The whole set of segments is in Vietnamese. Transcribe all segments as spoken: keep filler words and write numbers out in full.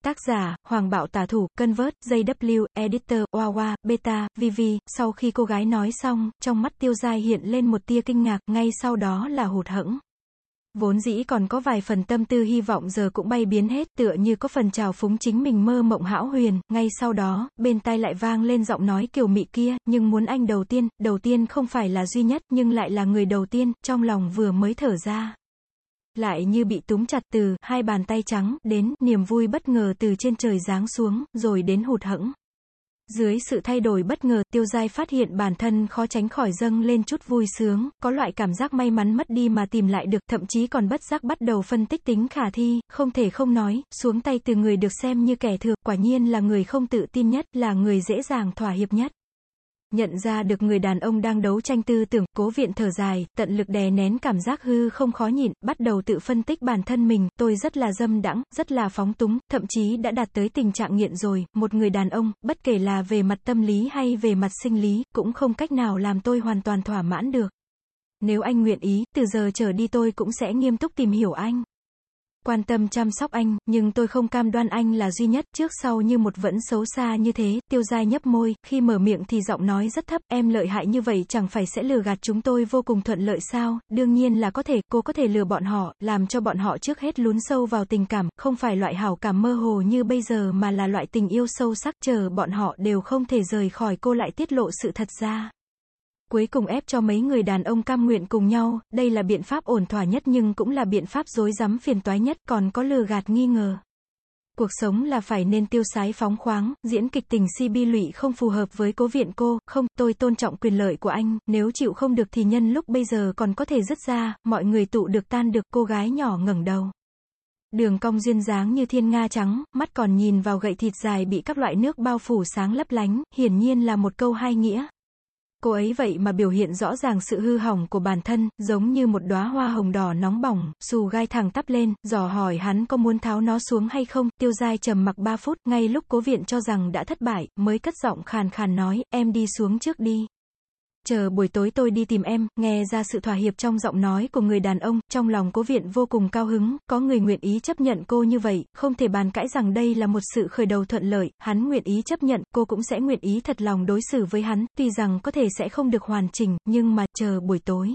Tác giả, Hoàng Bạo Tả Thủ, Convert, gi vê, Editor, Wawa, Beta, Vivi. Sau khi cô gái nói xong, trong mắt Tiêu Giai hiện lên một tia kinh ngạc, ngay sau đó là hụt hẫng. Vốn dĩ còn có vài phần tâm tư hy vọng giờ cũng bay biến hết, tựa như có phần trào phúng chính mình mơ mộng hão huyền. Ngay sau đó, bên tai lại vang lên giọng nói kiều mị kia, nhưng muốn anh đầu tiên, đầu tiên không phải là duy nhất, nhưng lại là người đầu tiên, trong lòng vừa mới thở ra. Lại như bị túm chặt từ, hai bàn tay trắng, đến, niềm vui bất ngờ từ trên trời giáng xuống, rồi đến hụt hẫng. Dưới sự thay đổi bất ngờ, Tiêu Giai phát hiện bản thân khó tránh khỏi dâng lên chút vui sướng, có loại cảm giác may mắn mất đi mà tìm lại được, thậm chí còn bất giác bắt đầu phân tích tính khả thi, không thể không nói, xuống tay từ người được xem như kẻ thừa, quả nhiên là người không tự tin nhất, là người dễ dàng thỏa hiệp nhất. Nhận ra được người đàn ông đang đấu tranh tư tưởng, Cố Viện thở dài, tận lực đè nén cảm giác hư không khó nhịn, bắt đầu tự phân tích bản thân mình, tôi rất là dâm đãng, rất là phóng túng, thậm chí đã đạt tới tình trạng nghiện rồi, một người đàn ông, bất kể là về mặt tâm lý hay về mặt sinh lý, cũng không cách nào làm tôi hoàn toàn thỏa mãn được. Nếu anh nguyện ý, từ giờ trở đi tôi cũng sẽ nghiêm túc tìm hiểu anh, quan tâm chăm sóc anh, nhưng tôi không cam đoan anh là duy nhất, trước sau như một vẫn xấu xa như thế. Tiêu Giai nhấp môi, khi mở miệng thì giọng nói rất thấp, em lợi hại như vậy chẳng phải sẽ lừa gạt chúng tôi vô cùng thuận lợi sao? Đương nhiên là có thể, cô có thể lừa bọn họ, làm cho bọn họ trước hết lún sâu vào tình cảm, không phải loại hảo cảm mơ hồ như bây giờ mà là loại tình yêu sâu sắc, chờ bọn họ đều không thể rời khỏi cô lại tiết lộ sự thật ra. Cuối cùng ép cho mấy người đàn ông cam nguyện cùng nhau, đây là biện pháp ổn thỏa nhất nhưng cũng là biện pháp rối rắm phiền toái nhất, còn có lừa gạt nghi ngờ. Cuộc sống là phải nên tiêu sái phóng khoáng, diễn kịch tình si bi lụy không phù hợp với Cố Viện cô, không, tôi tôn trọng quyền lợi của anh, nếu chịu không được thì nhân lúc bây giờ còn có thể dứt ra, mọi người tụ được tan được, cô gái nhỏ ngẩng đầu. Đường cong duyên dáng như thiên nga trắng, mắt còn nhìn vào gậy thịt dài bị các loại nước bao phủ sáng lấp lánh, hiển nhiên là một câu hai nghĩa. Cô ấy vậy mà biểu hiện rõ ràng sự hư hỏng của bản thân, giống như một đóa hoa hồng đỏ nóng bỏng, xù gai thẳng tắp lên, dò hỏi hắn có muốn tháo nó xuống hay không. Tiêu Giai trầm mặc ba phút, ngay lúc Cố Viện cho rằng đã thất bại, mới cất giọng khàn khàn nói, em đi xuống trước đi. Chờ buổi tối tôi đi tìm em. Nghe ra sự thỏa hiệp trong giọng nói của người đàn ông, trong lòng Cố Viện vô cùng cao hứng, có người nguyện ý chấp nhận cô như vậy, không thể bàn cãi rằng đây là một sự khởi đầu thuận lợi, hắn nguyện ý chấp nhận, cô cũng sẽ nguyện ý thật lòng đối xử với hắn, tuy rằng có thể sẽ không được hoàn chỉnh, nhưng mà, chờ buổi tối.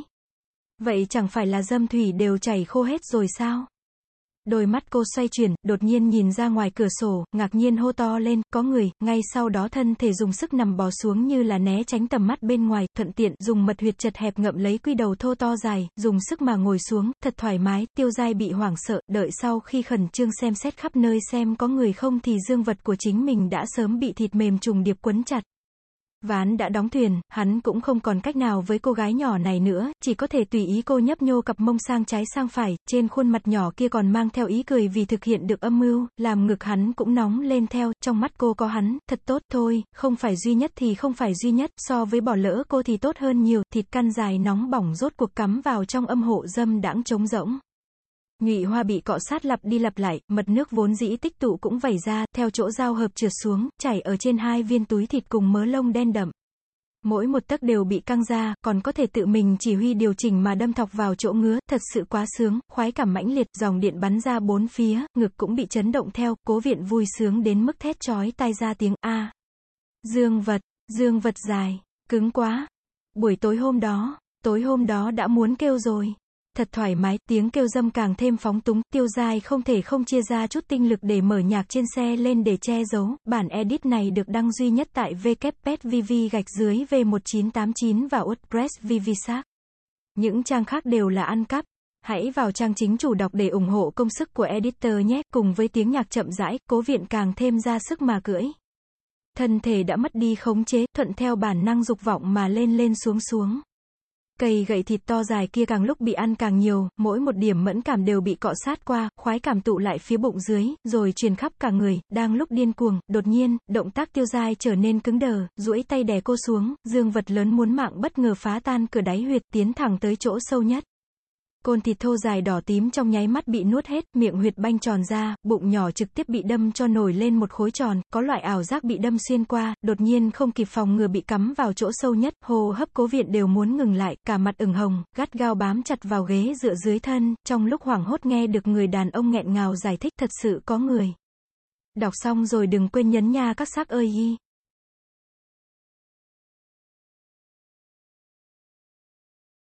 Vậy chẳng phải là dâm thủy đều chảy khô hết rồi sao? Đôi mắt cô xoay chuyển, đột nhiên nhìn ra ngoài cửa sổ, ngạc nhiên hô to lên, có người, ngay sau đó thân thể dùng sức nằm bò xuống như là né tránh tầm mắt bên ngoài, thuận tiện, dùng mật huyệt chật hẹp ngậm lấy quy đầu thô to dài, dùng sức mà ngồi xuống, thật thoải mái. Tiêu Giai bị hoảng sợ, đợi sau khi khẩn trương xem xét khắp nơi xem có người không thì dương vật của chính mình đã sớm bị thịt mềm trùng điệp quấn chặt. Ván đã đóng thuyền, hắn cũng không còn cách nào với cô gái nhỏ này nữa, chỉ có thể tùy ý cô nhấp nhô cặp mông sang trái sang phải, trên khuôn mặt nhỏ kia còn mang theo ý cười vì thực hiện được âm mưu, làm ngực hắn cũng nóng lên theo, trong mắt cô có hắn, thật tốt thôi, không phải duy nhất thì không phải duy nhất, so với bỏ lỡ cô thì tốt hơn nhiều, thịt căn dài nóng bỏng rốt cuộc cắm vào trong âm hộ dâm đãng trống rỗng. Nhụy hoa bị cọ sát lặp đi lặp lại, mật nước vốn dĩ tích tụ cũng vẩy ra, theo chỗ giao hợp trượt xuống, chảy ở trên hai viên túi thịt cùng mớ lông đen đậm. Mỗi một tấc đều bị căng ra, còn có thể tự mình chỉ huy điều chỉnh mà đâm thọc vào chỗ ngứa, thật sự quá sướng, khoái cảm mãnh liệt, dòng điện bắn ra bốn phía, ngực cũng bị chấn động theo, Cố Viện vui sướng đến mức thét chói tai ra tiếng a. Dương vật, dương vật dài, cứng quá. Buổi tối hôm đó, tối hôm đó đã muốn kêu rồi. Thật thoải mái, tiếng kêu dâm càng thêm phóng túng, Tiêu Giai không thể không chia ra chút tinh lực để mở nhạc trên xe lên để che giấu. Bản edit này được đăng duy nhất tại w w w chấm vivi gạch dưới v một chín tám chín và WordPress Vivisac. Những trang khác đều là ăn cắp. Hãy vào trang chính chủ đọc để ủng hộ công sức của editor nhé. Cùng với tiếng nhạc chậm rãi, Cố Viện càng thêm ra sức mà cưỡi. Thân thể đã mất đi khống chế, thuận theo bản năng dục vọng mà lên lên xuống xuống. Cây gậy thịt to dài kia càng lúc bị ăn càng nhiều, mỗi một điểm mẫn cảm đều bị cọ sát qua, khoái cảm tụ lại phía bụng dưới, rồi truyền khắp cả người. Đang lúc điên cuồng, đột nhiên, động tác Tiêu Giai trở nên cứng đờ, duỗi tay đè cô xuống, dương vật lớn muốn mạng bất ngờ phá tan cửa đáy huyệt, tiến thẳng tới chỗ sâu nhất. Côn thịt thô dài đỏ tím trong nháy mắt bị nuốt hết, miệng huyệt banh tròn ra, bụng nhỏ trực tiếp bị đâm cho nổi lên một khối tròn, có loại ảo giác bị đâm xuyên qua, đột nhiên không kịp phòng ngừa bị cắm vào chỗ sâu nhất, hô hấp Cố Viện đều muốn ngừng lại, cả mặt ửng hồng, gắt gao bám chặt vào ghế dựa dưới thân, trong lúc hoảng hốt nghe được người đàn ông nghẹn ngào giải thích, thật sự có người. Đọc xong rồi đừng quên nhấn nha các xác ơi hi.